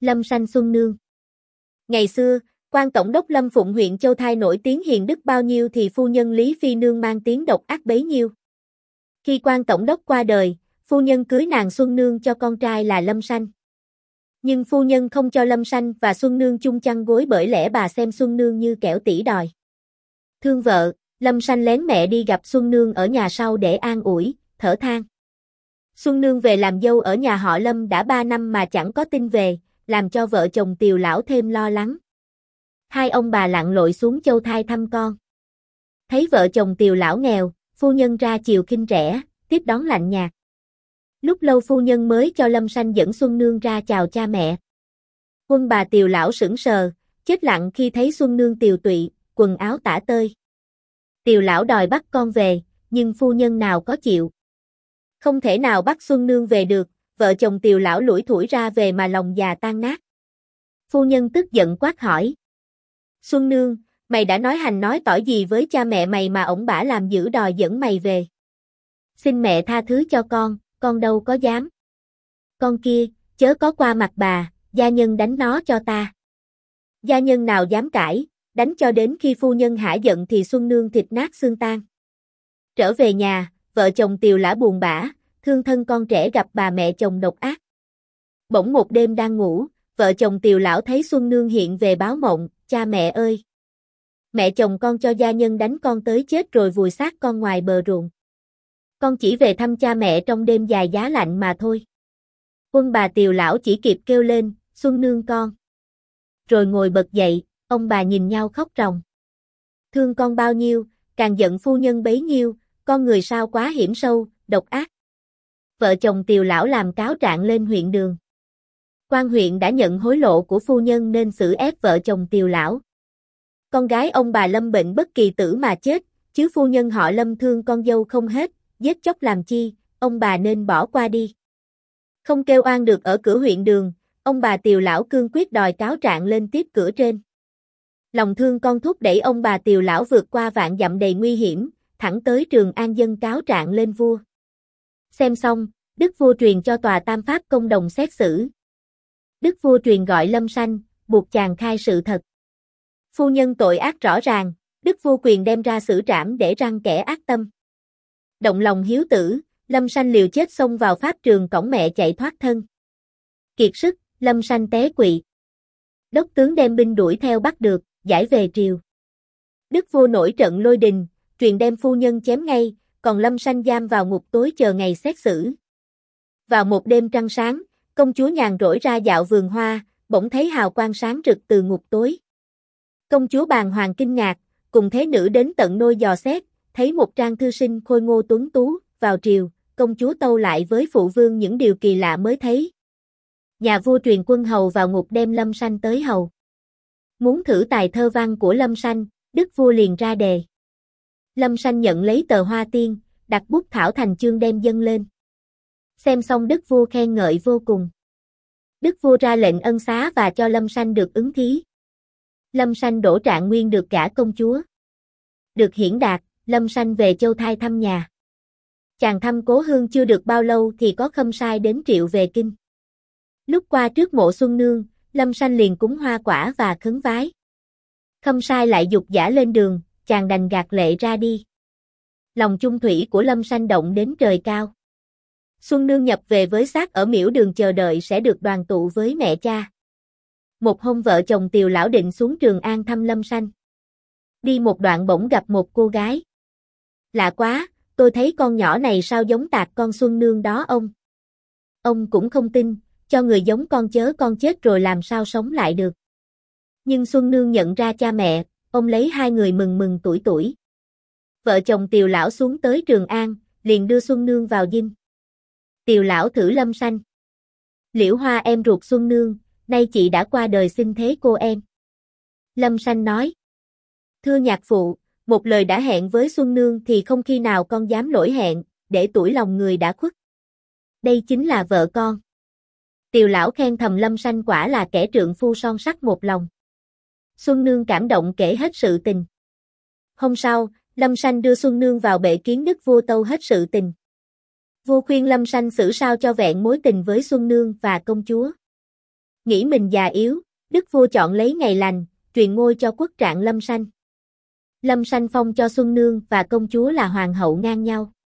Lâm Sanh Xuân Nương. Ngày xưa, quan tổng đốc Lâm Phụng huyện Châu Thai nổi tiếng hiền đức bao nhiêu thì phu nhân Lý Phi Nương mang tiếng độc ác bấy nhiêu. Khi quan tổng đốc qua đời, phu nhân cưới nàng Xuân Nương cho con trai là Lâm Sanh. Nhưng phu nhân không cho Lâm Sanh và Xuân Nương chung chăn gối bởi lẽ bà xem Xuân Nương như kẻo tỉ đòi. Thương vợ, Lâm Sanh lén mẹ đi gặp Xuân Nương ở nhà sau để an ủi, thở than. Xuân Nương về làm dâu ở nhà họ Lâm đã 3 năm mà chẳng có tin về, làm cho vợ chồng Tiều lão thêm lo lắng. Hai ông bà lặn lội xuống Châu Thai thăm con. Thấy vợ chồng Tiều lão nghèo, phu nhân ra chiều khinh rẻ, tiếp đón lạnh nhạt. Lúc lâu phu nhân mới cho Lâm Sanh dẫn Xuân Nương ra chào cha mẹ. Quân bà Tiều lão sững sờ, chết lặng khi thấy Xuân Nương tiều tụy, quần áo tả tơi. Tiều lão đòi bắt con về, nhưng phu nhân nào có chịu. Không thể nào bắt Xuân Nương về được, vợ chồng Tiều lão lủi thủi ra về mà lòng già tan nát. Phu nhân tức giận quát hỏi. Xuân Nương, mày đã nói hành nói tỏi gì với cha mẹ mày mà ổng bả làm dữ đòi dẫn mày về. Xin mẹ tha thứ cho con đâu có dám. Con kia, chớ có qua mặt bà, gia nhân đánh nó cho ta. Gia nhân nào dám cãi, đánh cho đến khi phu nhân hả giận thì Xuân Nương thịt nát xương tan. Trở về nhà, vợ chồng Tiều lã buồn bã, thương thân con trẻ gặp bà mẹ chồng độc ác. Bỗng một đêm đang ngủ, vợ chồng Tiều lão thấy Xuân Nương hiện về báo mộng, cha mẹ ơi! Mẹ chồng con cho gia nhân đánh con tới chết rồi vùi xác con ngoài bờ ruộng. Con chỉ về thăm cha mẹ trong đêm dài giá lạnh mà thôi. Quân bà Tiều lão chỉ kịp kêu lên, Xuân Nương con. Rồi ngồi bật dậy, ông bà nhìn nhau khóc ròng. Thương con bao nhiêu, càng giận phu nhân bấy nhiêu, con người sao quá hiểm sâu, độc ác. Vợ chồng Tiều lão làm cáo trạng lên huyện đường. Quan huyện đã nhận hối lộ của phu nhân nên xử ép vợ chồng Tiều lão. Con gái ông bà Lâm bệnh bất kỳ tử mà chết, chứ phu nhân họ Lâm thương con dâu không hết, giết chóc làm chi, ông bà nên bỏ qua đi. Không kêu oan được ở cửa huyện đường, ông bà Tiều lão cương quyết đòi cáo trạng lên tiếp cửa trên. Lòng thương con thúc đẩy ông bà Tiều lão vượt qua vạn dặm đầy nguy hiểm, thẳng tới Trường An dâng cáo trạng lên vua. Xem xong, đức vua truyền cho tòa tam pháp công đồng xét xử. Đức vua truyền gọi Lâm Sanh, buộc chàng khai sự thật. Phu nhân tội ác rõ ràng, đức vua quyền đem ra xử trảm để răng kẻ ác tâm. Động lòng hiếu tử, Lâm Sanh liều chết xông vào pháp trường cõng mẹ chạy thoát thân. Kiệt sức, Lâm Sanh té quỵ. Đốc tướng đem binh đuổi theo bắt được, giải về triều. Đức vua nổi trận lôi đình, truyền đem phu nhân chém ngay, còn Lâm Sanh giam vào ngục tối chờ ngày xét xử. Vào một đêm trăng sáng, công chúa nhàn rỗi ra dạo vườn hoa, bỗng thấy hào quang sáng rực từ ngục tối. Công chúa bàng hoàng kinh ngạc, cùng thế nữ đến tận nôi dò xét, thấy một trang thư sinh khôi ngô tuấn tú, vào triều, công chúa tâu lại với phụ vương những điều kỳ lạ mới thấy. Nhà vua truyền quân hầu vào ngục đem Lâm Sanh tới hầu. Muốn thử tài thơ văn của Lâm Sanh, đức vua liền ra đề. Lâm Sanh nhận lấy tờ hoa tiên, đặt bút thảo thành chương đem dâng lên. Xem xong đức vua khen ngợi vô cùng. Đức vua ra lệnh ân xá và cho Lâm Sanh được ứng thí. Lâm Sanh đỗ trạng nguyên được gả công chúa. Được hiển đạt, Lâm Sanh về Châu Thai thăm nhà. Chàng thăm cố hương chưa được bao lâu thì có khâm sai đến triệu về kinh. Lúc qua trước mộ Xuân Nương, Lâm Sanh liền cúng hoa quả và khấn vái. Khâm sai lại dục dã lên đường, chàng đành gạt lệ ra đi. Lòng chung thủy của Lâm Sanh động đến trời cao. Xuân Nương nhập về với xác ở miễu đường chờ đợi sẽ được đoàn tụ với mẹ cha. Một hôm vợ chồng Tiều lão định xuống Trường An thăm Lâm Sanh. Đi một đoạn bỗng gặp một cô gái. Lạ quá, tôi thấy con nhỏ này sao giống tạc con Xuân Nương đó ông. Ông cũng không tin, cho người giống con chớ con chết rồi làm sao sống lại được. Nhưng Xuân Nương nhận ra cha mẹ, ông lấy hai người mừng mừng tuổi tuổi. Vợ chồng Tiều lão xuống tới Trường An, liền đưa Xuân Nương vào dinh. Tiều lão thử Lâm Sanh. Liễu Hoa em ruột Xuân Nương, nay chị đã qua đời xin thế cô em. Lâm Sanh nói. Thưa nhạc phụ, một lời đã hẹn với Xuân Nương thì không khi nào con dám lỗi hẹn, để tuổi lòng người đã khuất. Đây chính là vợ con. Tiều lão khen thầm Lâm Sanh quả là kẻ trượng phu son sắt một lòng. Xuân Nương cảm động kể hết sự tình. Hôm sau, Lâm Sanh đưa Xuân Nương vào bệ kiến đức vua tâu hết sự tình. Vua khuyên Lâm Sanh xử sao cho vẹn mối tình với Xuân Nương và công chúa. Nghĩ mình già yếu, đức vua chọn lấy ngày lành, truyền ngôi cho quốc trạng Lâm Sanh. Lâm Sanh phong cho Xuân Nương và công chúa là hoàng hậu ngang nhau.